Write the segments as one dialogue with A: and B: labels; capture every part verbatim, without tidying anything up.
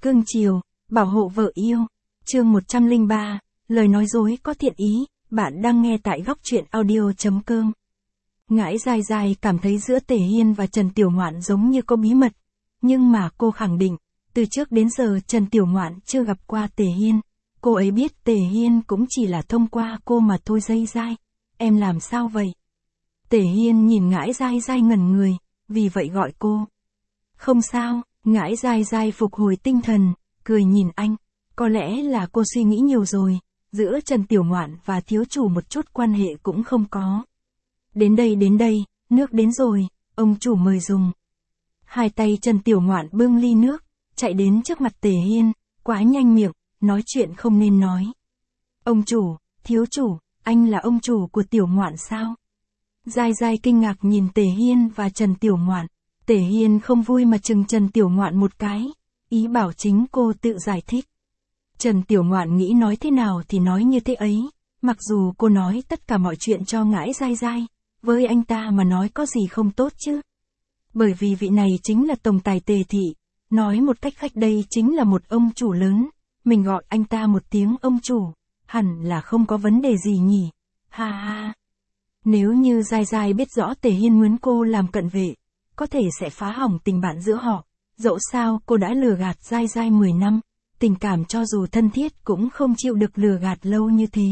A: Cương chiều, bảo hộ vợ yêu. Chương một trăm lẻ ba, lời nói dối có thiện ý, bạn đang nghe tại góc truyện audio.com. Ngãi dai dai cảm thấy giữa Tề Hiên và Trần Tiểu Ngoạn giống như có bí mật, nhưng mà cô khẳng định, từ trước đến giờ Trần Tiểu Ngoạn chưa gặp qua Tề Hiên, cô ấy biết Tề Hiên cũng chỉ là thông qua cô mà thôi. Dai dai, em làm sao vậy? Tề Hiên nhìn Ngãi dai dai ngẩn người, vì vậy gọi cô. Không sao, Ngãi dai dai phục hồi tinh thần, cười nhìn anh, có lẽ là cô suy nghĩ nhiều rồi, giữa Trần Tiểu Ngoạn và thiếu chủ một chút quan hệ cũng không có. Đến đây đến đây, nước đến rồi, ông chủ mời dùng. Hai tay Trần Tiểu Ngoạn bưng ly nước, chạy đến trước mặt Tề Hiên, quá nhanh miệng, nói chuyện không nên nói. Ông chủ, thiếu chủ, anh là ông chủ của Tiểu Ngoạn sao? Dai dai kinh ngạc nhìn Tề Hiên và Trần Tiểu Ngoạn. Tề Hiên không vui mà chừng Trần Tiểu Ngoạn một cái, ý bảo chính cô tự giải thích. Trần Tiểu Ngoạn nghĩ nói thế nào thì nói như thế ấy, mặc dù cô nói tất cả mọi chuyện cho Ngãi dai dai, với anh ta mà nói có gì không tốt chứ. Bởi vì vị này chính là tổng tài Tề thị, nói một cách khách đây chính là một ông chủ lớn, mình gọi anh ta một tiếng ông chủ, hẳn là không có vấn đề gì nhỉ, ha ha. Nếu như dai dai biết rõ Tề Hiên muốn cô làm cận vệ, có thể sẽ phá hỏng tình bạn giữa họ, dẫu sao cô đã lừa gạt dai dai mười năm, tình cảm cho dù thân thiết cũng không chịu được lừa gạt lâu như thế.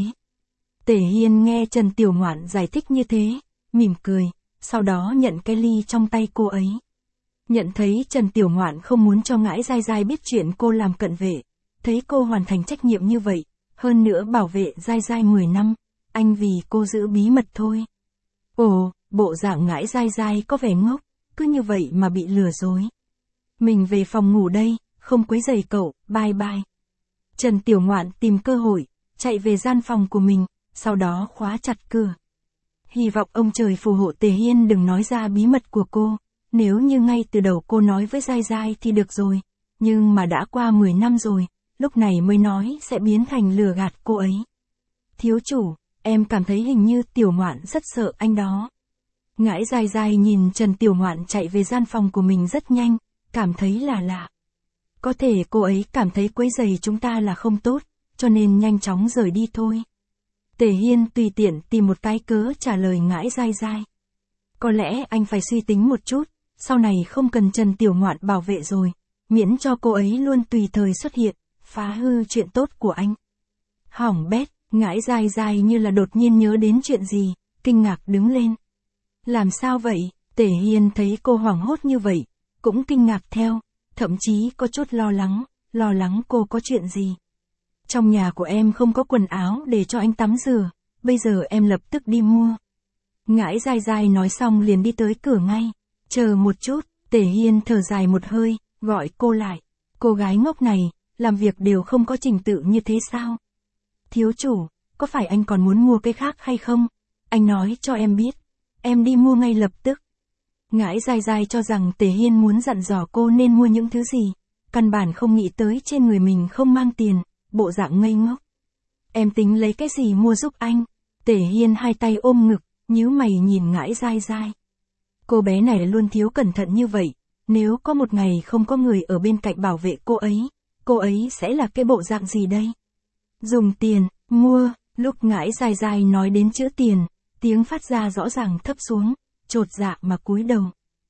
A: Tề Hiên nghe Trần Tiểu Ngoạn giải thích như thế, mỉm cười, sau đó nhận cái ly trong tay cô ấy. Nhận thấy Trần Tiểu Ngoạn không muốn cho Ngãi dai dai biết chuyện cô làm cận vệ, thấy cô hoàn thành trách nhiệm như vậy, hơn nữa bảo vệ dai dai mười năm, anh vì cô giữ bí mật thôi. Ồ, bộ dạng Ngãi dai dai có vẻ ngốc, cứ như vậy mà bị lừa dối. Mình về phòng ngủ đây, không quấy rầy cậu, bye bye. Trần Tiểu Ngoạn tìm cơ hội, chạy về gian phòng của mình, sau đó khóa chặt cửa. Hy vọng ông trời phù hộ Tề Hiên đừng nói ra bí mật của cô, nếu như ngay từ đầu cô nói với dai dai thì được rồi, nhưng mà đã qua mười năm rồi, lúc này mới nói sẽ biến thành lừa gạt cô ấy. Thiếu chủ, em cảm thấy hình như Tiểu Ngoạn rất sợ anh đó. Ngãi dai dai nhìn Trần Tiểu Ngoạn chạy về gian phòng của mình rất nhanh, cảm thấy là lạ. Có thể cô ấy cảm thấy quấy rầy chúng ta là không tốt, cho nên nhanh chóng rời đi thôi. Tề Hiên tùy tiện tìm một cái cớ trả lời Ngãi dai dai. Có lẽ anh phải suy tính một chút, sau này không cần Trần Tiểu Ngoạn bảo vệ rồi, miễn cho cô ấy luôn tùy thời xuất hiện, phá hư chuyện tốt của anh. Hỏng bét, Ngãi dai dai như là đột nhiên nhớ đến chuyện gì, kinh ngạc đứng lên. Làm sao vậy? Tề Hiên thấy cô hoảng hốt như vậy, cũng kinh ngạc theo, thậm chí có chút lo lắng, lo lắng cô có chuyện gì. Trong nhà của em không có quần áo để cho anh tắm rửa, bây giờ em lập tức đi mua. Ngãi dai dai nói xong liền đi tới cửa ngay. Chờ một chút, Tề Hiên thở dài một hơi, gọi cô lại. Cô gái ngốc này, làm việc đều không có trình tự như thế sao? Thiếu chủ, có phải anh còn muốn mua cái khác hay không? Anh nói cho em biết, em đi mua ngay lập tức. Ngãi dai dai cho rằng Tề Hiên muốn dặn dò cô nên mua những thứ gì, căn bản không nghĩ tới trên người mình không mang tiền, bộ dạng ngây ngốc. Em tính lấy cái gì mua giúp anh? Tề Hiên hai tay ôm ngực, nhíu mày nhìn Ngãi dai dai. Cô bé này luôn thiếu cẩn thận như vậy, nếu có một ngày không có người ở bên cạnh bảo vệ cô ấy, cô ấy sẽ là cái bộ dạng gì đây? Dùng tiền, mua, lúc Ngãi dai dai nói đến chữ tiền, tiếng phát ra rõ ràng thấp xuống, chột dạ mà cúi đầu.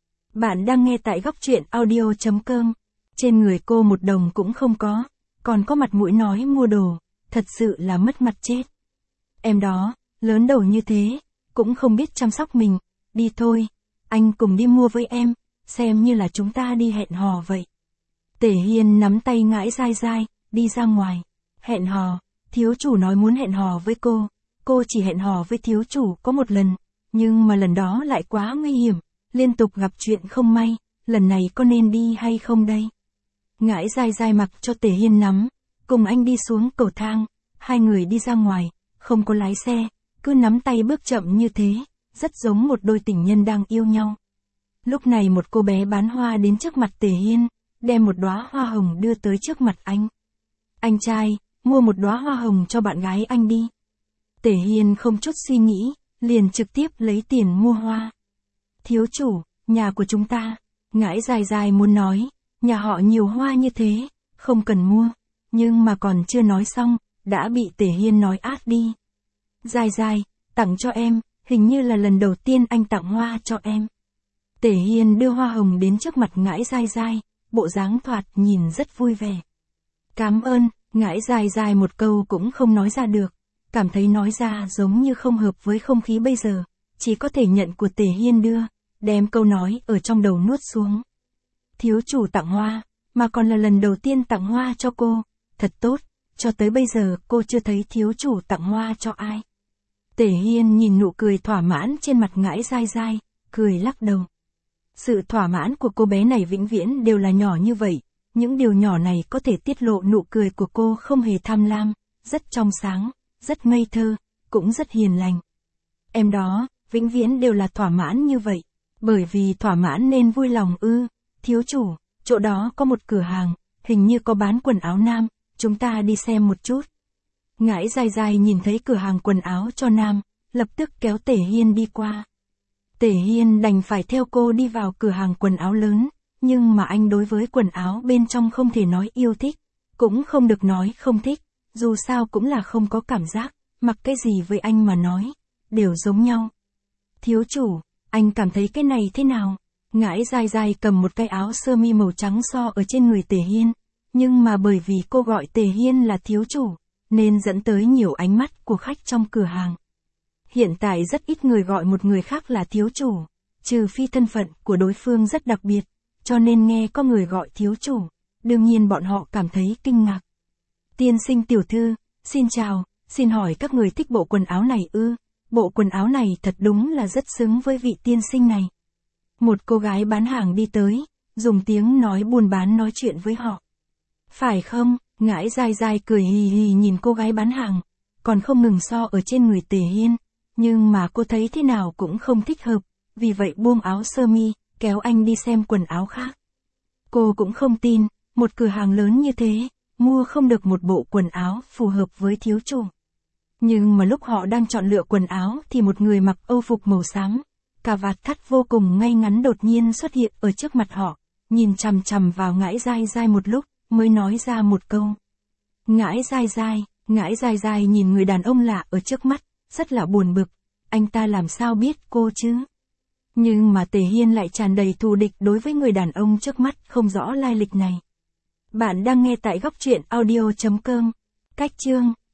A: Bạn đang nghe tại góc truyện audio.com, trên người cô một đồng cũng không có, còn có mặt mũi nói mua đồ, thật sự là mất mặt chết. Em đó, lớn đầu như thế, cũng không biết chăm sóc mình, đi thôi, anh cùng đi mua với em, xem như là chúng ta đi hẹn hò vậy. Tề Hiên nắm tay Ngãi dai dai, đi ra ngoài. Hẹn hò, thiếu chủ nói muốn hẹn hò với cô, cô chỉ hẹn hò với thiếu chủ có một lần, nhưng mà lần đó lại quá nguy hiểm, liên tục gặp chuyện không may, lần này có nên đi hay không đây? Ngãi dai dai mặc cho Tề Hiên nắm, cùng anh đi xuống cầu thang, hai người đi ra ngoài, không có lái xe, cứ nắm tay bước chậm như thế, rất giống một đôi tình nhân đang yêu nhau. Lúc này một cô bé bán hoa đến trước mặt Tề Hiên, đem một đóa hoa hồng đưa tới trước mặt anh. Anh trai, mua một đóa hoa hồng cho bạn gái anh đi. Tề Hiên không chút suy nghĩ, liền trực tiếp lấy tiền mua hoa. Thiếu chủ, nhà của chúng ta, Ngãi dai dai muốn nói, nhà họ nhiều hoa như thế, không cần mua. Nhưng mà còn chưa nói xong, đã bị Tề Hiên nói át đi. Dài dài, tặng cho em, hình như là lần đầu tiên anh tặng hoa cho em. Tề Hiên đưa hoa hồng đến trước mặt Ngãi Dài Dài, bộ dáng thoạt nhìn rất vui vẻ. Cảm ơn, Ngãi Dài Dài một câu cũng không nói ra được, cảm thấy nói ra giống như không hợp với không khí bây giờ, chỉ có thể nhận của Tề Hiên đưa, đem câu nói ở trong đầu nuốt xuống. Thiếu chủ tặng hoa, mà còn là lần đầu tiên tặng hoa cho cô, thật tốt, cho tới bây giờ cô chưa thấy thiếu chủ tặng hoa cho ai. Tề Hiên nhìn nụ cười thỏa mãn trên mặt Ngãi Dài Dài, cười lắc đầu. Sự thỏa mãn của cô bé này vĩnh viễn đều là nhỏ như vậy, những điều nhỏ này có thể tiết lộ nụ cười của cô không hề tham lam, rất trong sáng, rất ngây thơ, cũng rất hiền lành. Em đó, vĩnh viễn đều là thỏa mãn như vậy, bởi vì thỏa mãn nên vui lòng ư, thiếu chủ, chỗ đó có một cửa hàng, hình như có bán quần áo nam, chúng ta đi xem một chút. Ngãi Dài Dài nhìn thấy cửa hàng quần áo cho nam, lập tức kéo Tề Hiên đi qua. Tề Hiên đành phải theo cô đi vào cửa hàng quần áo lớn, nhưng mà anh đối với quần áo bên trong không thể nói yêu thích, cũng không được nói không thích, dù sao cũng là không có cảm giác, mặc cái gì với anh mà nói, đều giống nhau. Thiếu chủ, anh cảm thấy cái này thế nào? Ngãi Dài Dài cầm một cái áo sơ mi màu trắng so ở trên người Tề Hiên, nhưng mà bởi vì cô gọi Tề Hiên là thiếu chủ, nên dẫn tới nhiều ánh mắt của khách trong cửa hàng. Hiện tại rất ít người gọi một người khác là thiếu chủ, trừ phi thân phận của đối phương rất đặc biệt, cho nên nghe có người gọi thiếu chủ, đương nhiên bọn họ cảm thấy kinh ngạc. Tiên sinh tiểu thư, xin chào, xin hỏi các người thích bộ quần áo này ư? Bộ quần áo này thật đúng là rất xứng với vị tiên sinh này. Một cô gái bán hàng đi tới, dùng tiếng nói buôn bán nói chuyện với họ. Phải không? Ngãi Dài Dài cười hì hì nhìn cô gái bán hàng, còn không ngừng so ở trên người Tề Hiên, nhưng mà cô thấy thế nào cũng không thích hợp, vì vậy buông áo sơ mi, kéo anh đi xem quần áo khác. Cô cũng không tin, một cửa hàng lớn như thế, mua không được một bộ quần áo phù hợp với thiếu chủ. Nhưng mà lúc họ đang chọn lựa quần áo thì một người mặc âu phục màu xám, cà vạt thắt vô cùng ngay ngắn đột nhiên xuất hiện ở trước mặt họ, nhìn chằm chằm vào Ngãi Dài Dài một lúc, mới nói ra một câu. Ngãi Dài Dài, Ngãi Dài Dài nhìn người đàn ông lạ ở trước mắt, rất là buồn bực, anh ta làm sao biết cô chứ? Nhưng mà Tề Hiên lại tràn đầy thù địch đối với người đàn ông trước mắt không rõ lai lịch này. Bạn đang nghe tại góc truyện audio chấm com. Cách chương